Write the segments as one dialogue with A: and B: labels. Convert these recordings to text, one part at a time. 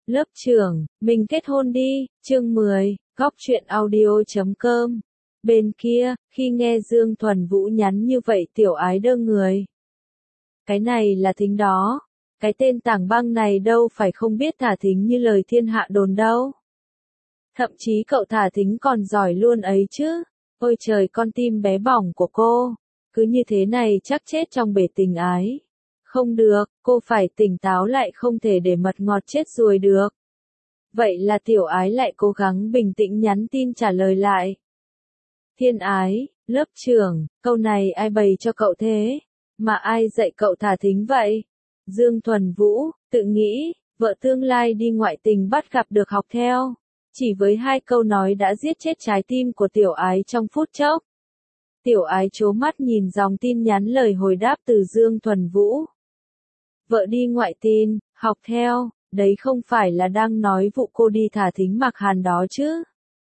A: Lớp trưởng, mình kết hôn đi, chương 10, góc truyện audio.com. Bên kia, khi nghe Dương Thuần Vũ nhắn như vậy tiểu ái đơ người. Cái này là Thính đó. Cái tên Tảng Băng này đâu phải không biết thả thính như lời thiên hạ đồn đâu. Thậm chí cậu thả thính còn giỏi luôn ấy chứ. Ôi trời, con tim bé bỏng của cô. Cứ như thế này chắc chết trong bể tình ái. Không được, cô phải tỉnh táo lại, không thể để mật ngọt chết ruồi được. Vậy là tiểu ái lại cố gắng bình tĩnh nhắn tin trả lời lại. Thiên ái, lớp trưởng, câu này ai bày cho cậu thế? Mà ai dạy cậu thả thính vậy? Dương Thuần Vũ, tự nghĩ, vợ tương lai đi ngoại tình bắt gặp được học theo. Chỉ với 2 câu nói đã giết chết trái tim của tiểu ái trong phút chốc. Tiểu ái trố mắt nhìn dòng tin nhắn lời hồi đáp từ Dương Thuần Vũ. Vợ đi ngoại tình, học theo, đấy không phải là đang nói vụ cô đi thả thính Mạc Hàn đó chứ.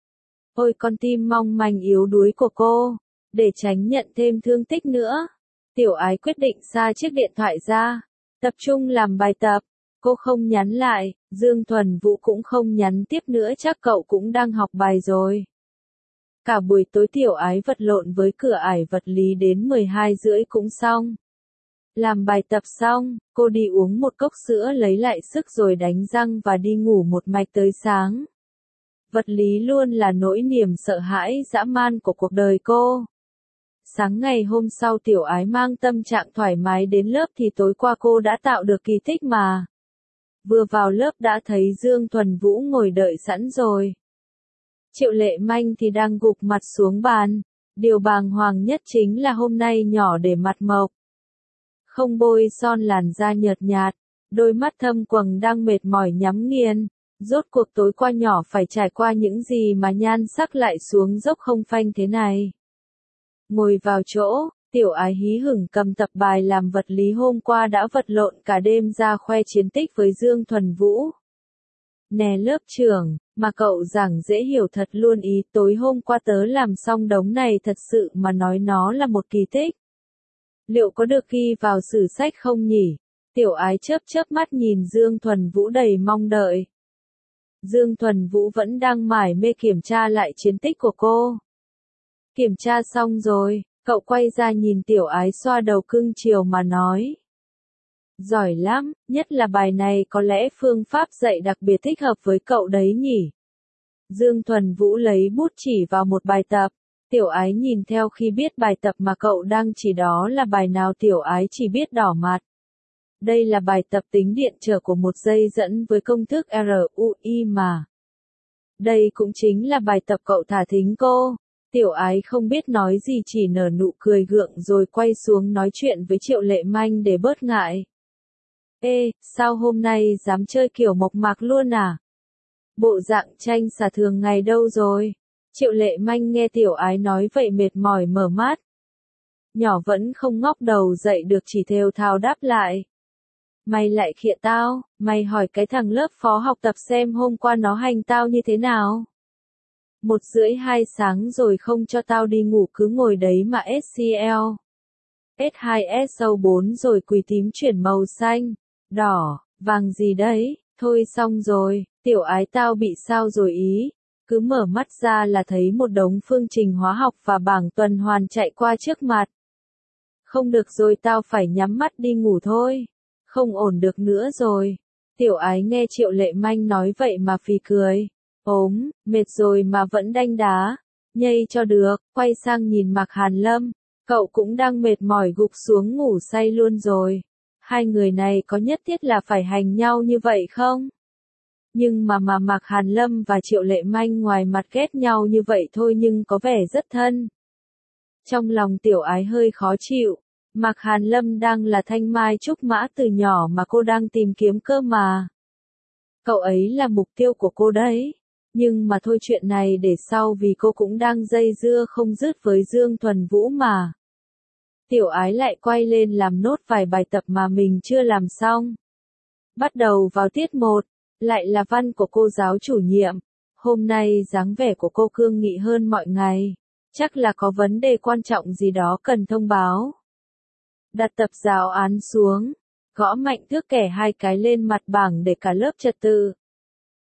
A: Ôi con tim mong manh yếu đuối của cô, để tránh nhận thêm thương tích nữa. Tiểu ái quyết định xa chiếc điện thoại ra, tập trung làm bài tập. Cô không nhắn lại, Dương Thuần Vũ cũng không nhắn tiếp nữa, chắc cậu cũng đang học bài rồi. Cả buổi tối tiểu ái vật lộn với cửa ải vật lý đến 12:30 cũng xong. Làm bài tập xong, cô đi uống một cốc sữa lấy lại sức rồi đánh răng và đi ngủ một mạch tới sáng. Vật lý luôn là nỗi niềm sợ hãi dã man của cuộc đời cô. Sáng ngày hôm sau tiểu ái mang tâm trạng thoải mái đến lớp thì tối qua cô đã tạo được kỳ tích mà. Vừa vào lớp đã thấy Dương Thuần Vũ ngồi đợi sẵn rồi. Triệu Lệ Manh thì đang gục mặt xuống bàn. Điều bàng hoàng nhất chính là hôm nay nhỏ để mặt mộc. Không bôi son, làn da nhợt nhạt, đôi mắt thâm quầng đang mệt mỏi nhắm nghiền. Rốt cuộc tối qua nhỏ phải trải qua những gì mà nhan sắc lại xuống dốc không phanh thế này. Ngồi vào chỗ, tiểu ái hí hửng cầm tập bài làm vật lý hôm qua đã vật lộn cả đêm ra khoe chiến tích với Dương Thuần Vũ. Nè lớp trưởng, mà cậu giảng dễ hiểu thật luôn ý, tối hôm qua tớ làm xong đống này thật sự mà nói nó là một kỳ tích. Liệu có được ghi vào sử sách không nhỉ? Tiểu ái chớp chớp mắt nhìn Dương Thuần Vũ đầy mong đợi. Dương Thuần Vũ vẫn đang mải mê kiểm tra lại chiến tích của cô. Kiểm tra xong rồi, cậu quay ra nhìn tiểu ái xoa đầu cưng chiều mà nói. Giỏi lắm, nhất là bài này có lẽ phương pháp dạy đặc biệt thích hợp với cậu đấy nhỉ. Dương Thuần Vũ lấy bút chỉ vào một bài tập. Tiểu ái nhìn theo, khi biết bài tập mà cậu đang chỉ đó là bài nào tiểu ái chỉ biết đỏ mặt. Đây là bài tập tính điện trở của một dây dẫn với công thức RUI mà. Đây cũng chính là bài tập cậu thả thính cô. Tiểu ái không biết nói gì, chỉ nở nụ cười gượng rồi quay xuống nói chuyện với Triệu Lệ Manh để bớt ngại. Ê, sao hôm nay dám chơi kiểu mộc mạc luôn à? Bộ dạng tranh xà thường ngày đâu rồi? Triệu Lệ Manh nghe tiểu ái nói vậy mệt mỏi mở mắt. Nhỏ vẫn không ngóc đầu dậy được, chỉ thều thào đáp lại. Mày lại khịa tao, mày hỏi cái thằng lớp phó học tập xem hôm qua nó hành tao như thế nào. 1:30 sáng rồi không cho tao đi ngủ, cứ ngồi đấy mà SCL. S2SO4 rồi quỳ tím chuyển màu xanh, đỏ, vàng gì đấy, thôi xong rồi, tiểu ái tao bị sao rồi ý. Cứ mở mắt ra là thấy một đống phương trình hóa học và bảng tuần hoàn chạy qua trước mặt. Không được rồi, tao phải nhắm mắt đi ngủ thôi. Không ổn được nữa rồi. Tiểu ái nghe Triệu Lệ Manh nói vậy mà phì cười. Mệt rồi mà vẫn đanh đá. Nhây cho được, quay sang nhìn Mạc Hàn Lâm. Cậu cũng đang mệt mỏi gục xuống ngủ say luôn rồi. Hai người này có nhất thiết là phải hành nhau như vậy không? Nhưng mà Mạc Hàn Lâm và Triệu Lệ Manh ngoài mặt ghét nhau như vậy thôi nhưng có vẻ rất thân. Trong lòng tiểu ái hơi khó chịu. Mạc Hàn Lâm đang là thanh mai trúc mã từ nhỏ mà cô đang tìm kiếm cơ mà. Cậu ấy là mục tiêu của cô đấy. Nhưng mà thôi, chuyện này để sau, vì cô cũng đang dây dưa không dứt với Dương Thuần Vũ mà. Tiểu ái lại quay lên làm nốt vài bài tập mà mình chưa làm xong. Bắt đầu vào tiết 1, lại là văn của cô giáo chủ nhiệm. Hôm nay dáng vẻ của cô cương nghị hơn mọi ngày. Chắc là có vấn đề quan trọng gì đó cần thông báo. Đặt tập giáo án xuống, gõ mạnh thước kẻ 2 cái lên mặt bảng để cả lớp trật tự.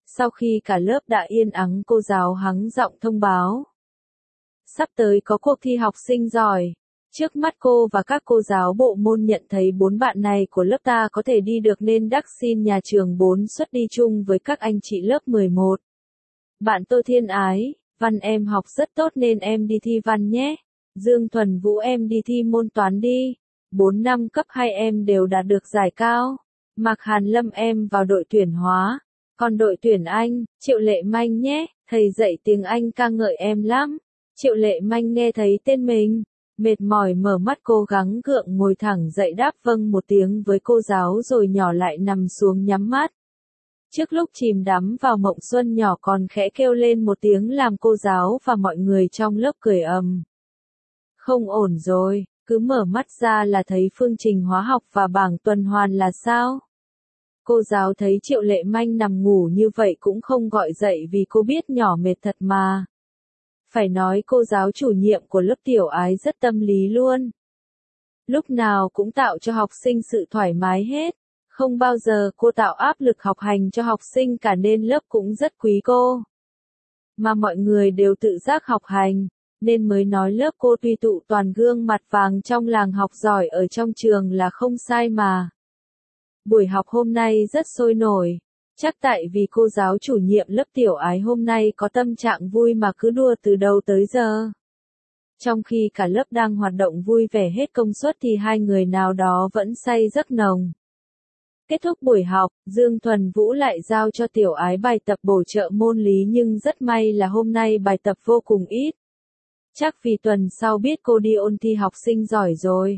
A: Sau khi cả lớp đã yên ắng cô giáo hắng giọng thông báo. Sắp tới có cuộc thi học sinh giỏi. Trước mắt cô và các cô giáo bộ môn nhận thấy 4 bạn này của lớp ta có thể đi được nên đắc xin nhà trường 4 suất đi chung với các anh chị lớp 11. Bạn Tô Thiên Ái, văn em học rất tốt nên em đi thi văn nhé. Dương Thuần Vũ em đi thi môn toán đi. 4 năm cấp 2 em đều đạt được giải cao. Mạc Hàn Lâm em vào đội tuyển hóa. Còn đội tuyển Anh, Triệu Lệ Manh nhé, thầy dạy tiếng Anh ca ngợi em lắm. Triệu Lệ Manh nghe thấy tên mình, mệt mỏi mở mắt cố gắng gượng ngồi thẳng dậy đáp vâng một tiếng với cô giáo rồi nhỏ lại nằm xuống nhắm mắt. Trước lúc chìm đắm vào mộng xuân nhỏ còn khẽ kêu lên một tiếng làm cô giáo và mọi người trong lớp cười ầm. Không ổn rồi, cứ mở mắt ra là thấy phương trình hóa học và bảng tuần hoàn là sao? Cô giáo thấy Triệu Lệ Manh nằm ngủ như vậy cũng không gọi dậy vì cô biết nhỏ mệt thật mà. Phải nói cô giáo chủ nhiệm của lớp Tiểu Ái rất tâm lý luôn. Lúc nào cũng tạo cho học sinh sự thoải mái hết. Không bao giờ cô tạo áp lực học hành cho học sinh cả nên lớp cũng rất quý cô. Mà mọi người đều tự giác học hành, nên mới nói lớp cô tuy tụ toàn gương mặt vàng trong làng học giỏi ở trong trường là không sai mà. Buổi học hôm nay rất sôi nổi. Chắc tại vì cô giáo chủ nhiệm lớp Tiểu Ái hôm nay có tâm trạng vui mà cứ đùa từ đầu tới giờ. Trong khi cả lớp đang hoạt động vui vẻ hết công suất thì hai người nào đó vẫn say giấc nồng. Kết thúc buổi học, Dương Thuần Vũ lại giao cho Tiểu Ái bài tập bổ trợ môn lý nhưng rất may là hôm nay bài tập vô cùng ít. Chắc vì tuần sau biết cô đi ôn thi học sinh giỏi rồi.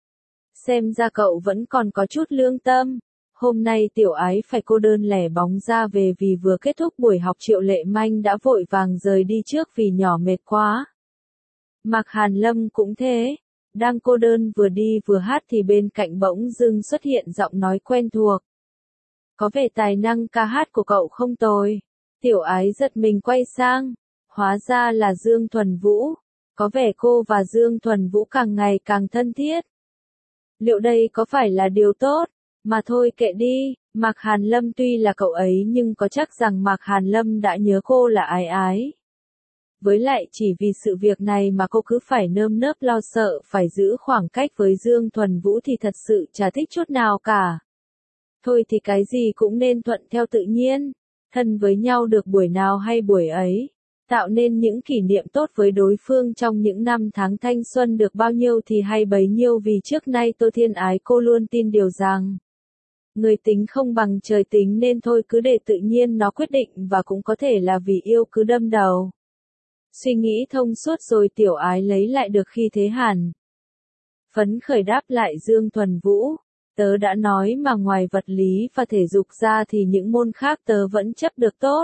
A: Xem ra cậu vẫn còn có chút lương tâm. Hôm nay Tiểu Ái phải cô đơn lẻ bóng ra về vì vừa kết thúc buổi học Triệu Lệ Manh đã vội vàng rời đi trước vì nhỏ mệt quá. Mạc Hàn Lâm cũng thế. Đang cô đơn vừa đi vừa hát thì bên cạnh bỗng dưng xuất hiện giọng nói quen thuộc. Có vẻ tài năng ca hát của cậu không tồi. Tiểu Ái giật mình quay sang. Hóa ra là Dương Thuần Vũ. Có vẻ cô và Dương Thuần Vũ càng ngày càng thân thiết. Liệu đây có phải là điều tốt? Mà thôi kệ đi, Mạc Hàn Lâm tuy là cậu ấy nhưng có chắc rằng Mạc Hàn Lâm đã nhớ cô là Ái Ái. Với lại chỉ vì sự việc này mà cô cứ phải nơm nớp lo sợ phải giữ khoảng cách với Dương Thuần Vũ thì thật sự chả thích chút nào cả. Thôi thì cái gì cũng nên thuận theo tự nhiên, thân với nhau được buổi nào hay buổi ấy, tạo nên những kỷ niệm tốt với đối phương trong những năm tháng thanh xuân được bao nhiêu thì hay bấy nhiêu vì trước nay Tô Thiên Ái cô luôn tin điều rằng người tính không bằng trời tính nên thôi cứ để tự nhiên nó quyết định và cũng có thể là vì yêu cứ đâm đầu. Suy nghĩ thông suốt rồi Tiểu Ái lấy lại được khi thế hẳn. Phấn khởi đáp lại Dương Thuần Vũ, tớ đã nói mà ngoài vật lý và thể dục ra thì những môn khác tớ vẫn chấp được tốt.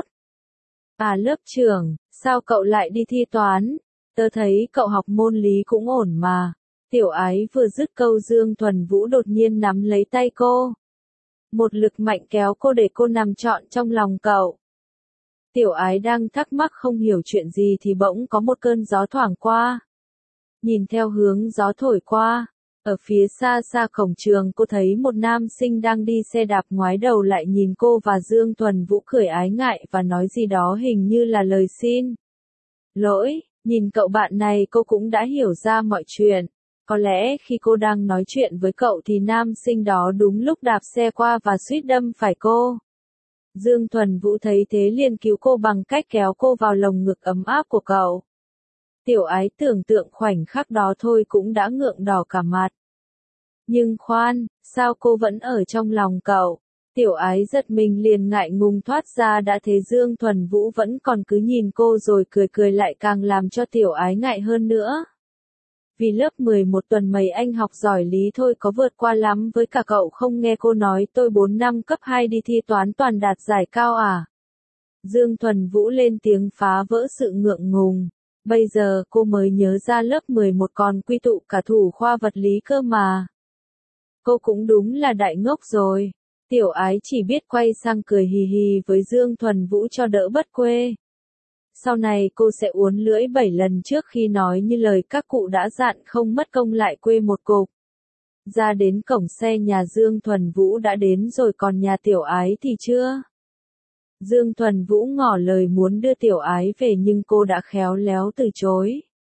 A: À lớp trưởng, sao cậu lại đi thi toán? Tớ thấy cậu học môn lý cũng ổn mà. Tiểu Ái vừa dứt câu Dương Thuần Vũ đột nhiên nắm lấy tay cô. Một lực mạnh kéo cô để cô nằm trọn trong lòng cậu. Tiểu Ái đang thắc mắc không hiểu chuyện gì thì bỗng có một cơn gió thoảng qua. Nhìn theo hướng gió thổi qua, ở phía xa xa cổng trường cô thấy một nam sinh đang đi xe đạp ngoái đầu lại nhìn cô và Dương Thuần Vũ cười ái ngại và nói gì đó hình như là lời xin lỗi. Nhìn cậu bạn này cô cũng đã hiểu ra mọi chuyện. Có lẽ khi cô đang nói chuyện với cậu thì nam sinh đó đúng lúc đạp xe qua và suýt đâm phải cô. Dương Thuần Vũ thấy thế liền cứu cô bằng cách kéo cô vào lồng ngực ấm áp của cậu. Tiểu Ái tưởng tượng khoảnh khắc đó thôi cũng đã ngượng đỏ cả mặt. Nhưng khoan, sao cô vẫn ở trong lòng cậu? Tiểu Ái giật mình liền ngại ngùng thoát ra đã thấy Dương Thuần Vũ vẫn còn cứ nhìn cô rồi cười cười lại càng làm cho Tiểu Ái ngại hơn nữa. Vì lớp 11 tuần mấy anh học giỏi lý thôi có vượt qua lắm với cả cậu không nghe cô nói tôi 4 năm cấp 2 đi thi toán toàn đạt giải cao à? Dương Thuần Vũ lên tiếng phá vỡ sự ngượng ngùng. Bây giờ cô mới nhớ ra lớp 11 còn quy tụ cả thủ khoa vật lý cơ mà. Cô cũng đúng là đại ngốc rồi. Tiểu Ái chỉ biết quay sang cười hì hì với Dương Thuần Vũ cho đỡ bất quê. Sau này cô sẽ uốn lưỡi 7 lần trước khi nói như lời các cụ đã dặn không mất công lại quê một cục. Ra đến cổng xe nhà Dương Thuần Vũ đã đến rồi còn nhà Tiểu Ái thì chưa. Dương Thuần Vũ ngỏ lời muốn đưa tiểu ái về nhưng cô đã khéo léo từ chối.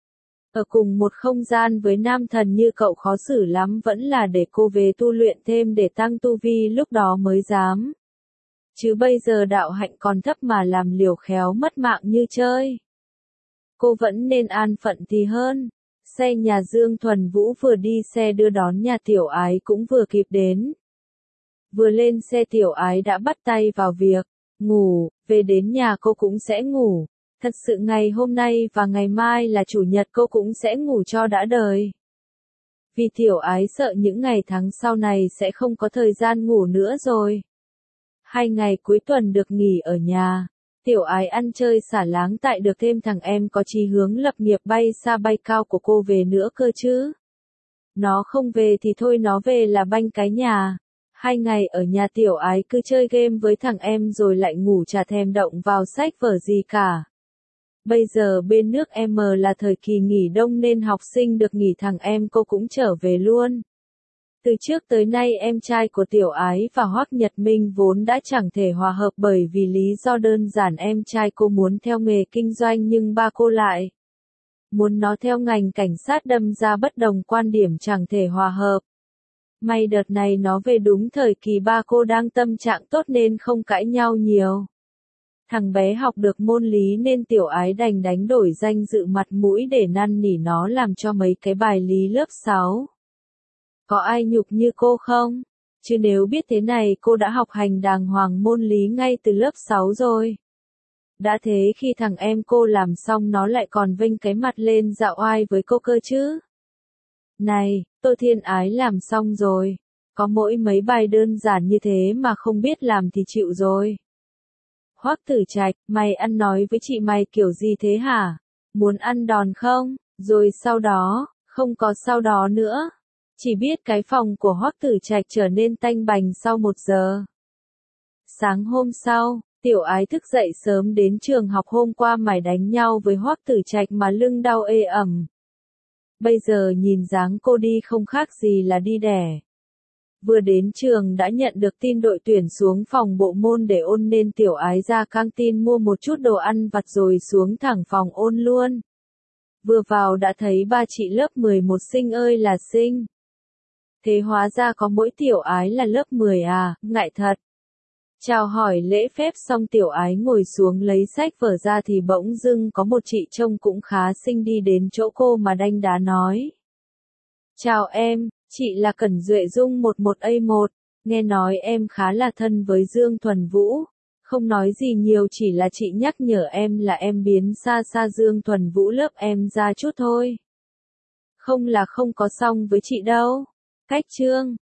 A: Ở cùng một không gian với nam thần như cậu khó xử lắm, vẫn là để cô về tu luyện thêm để tăng tu vi lúc đó mới dám. Chứ bây giờ đạo hạnh còn thấp mà làm liều khéo mất mạng như chơi. Cô vẫn nên an phận thì hơn. Xe nhà Dương Thuần Vũ vừa đi, xe đưa đón nhà tiểu ái cũng vừa kịp đến. Vừa lên xe tiểu ái đã bắt tay vào việc ngủ, về đến nhà cô cũng sẽ ngủ. Thật sự ngày hôm nay và ngày mai là chủ nhật cô cũng sẽ ngủ cho đã đời. Vì tiểu ái sợ những ngày tháng sau này sẽ không có thời gian ngủ nữa rồi. 2 ngày cuối tuần được nghỉ ở nhà. Tiểu ái ăn chơi xả láng tại được thêm thằng em có chí hướng lập nghiệp bay xa bay cao của cô về nữa cơ chứ. Nó không về thì thôi, nó về là banh cái nhà. 2 ngày ở nhà tiểu ái cứ chơi game với thằng em rồi lại ngủ, chả thèm động vào sách vở gì cả. Bây giờ bên nước M là thời kỳ nghỉ đông nên học sinh được nghỉ, thằng em cô cũng trở về luôn. Từ trước tới nay em trai của tiểu ái và Hoắc Nhật Minh vốn đã chẳng thể hòa hợp bởi vì lý do đơn giản em trai cô muốn theo nghề kinh doanh nhưng ba cô lại muốn nó theo ngành cảnh sát, đâm ra bất đồng quan điểm chẳng thể hòa hợp. May đợt này nó về đúng thời kỳ ba cô đang tâm trạng tốt nên không cãi nhau nhiều. Thằng bé học được môn lý nên tiểu ái đành đánh đổi danh dự mặt mũi để năn nỉ nó làm cho mấy cái bài lý lớp 6. Có ai nhục như cô không? Chứ nếu biết thế này cô đã học hành đàng hoàng môn lý ngay từ lớp 6 rồi. Đã thế khi thằng em cô làm xong nó lại còn vênh cái mặt lên dạo oai với cô cơ chứ. Này, Tô Thiên Ái làm xong rồi. Có mỗi mấy bài đơn giản như thế mà không biết làm thì chịu rồi. Hoắc Tử Trạch, mày ăn nói với chị mày kiểu gì thế hả? Muốn ăn đòn không? Rồi sau đó, không có sau đó nữa. Chỉ biết cái phòng của Hoắc Tử Trạch trở nên tanh bành sau 1 giờ. Sáng hôm sau, tiểu ái thức dậy sớm đến trường học, hôm qua mày đánh nhau với Hoắc Tử Trạch mà lưng đau ê ẩm. Bây giờ nhìn dáng cô đi không khác gì là đi đẻ. Vừa đến trường đã nhận được tin đội tuyển xuống phòng bộ môn để ôn nên tiểu ái ra căng tin mua một chút đồ ăn vặt rồi xuống thẳng phòng ôn luôn. Vừa vào đã thấy ba chị lớp 11 xinh ơi là xinh. Thế hóa ra có mỗi tiểu ái là lớp 10 à, ngại thật. Chào hỏi lễ phép xong tiểu ái ngồi xuống lấy sách vở ra thì bỗng dưng có một chị trông cũng khá xinh đi đến chỗ cô mà đanh đá nói. Chào em, chị là Cẩn Duệ Dung 11A1, nghe nói em khá là thân với Dương Thuần Vũ. Không nói gì nhiều, chỉ là chị nhắc nhở em là em biến xa xa Dương Thuần Vũ lớp em ra chút thôi. Không là không có xong với chị đâu. Cách chương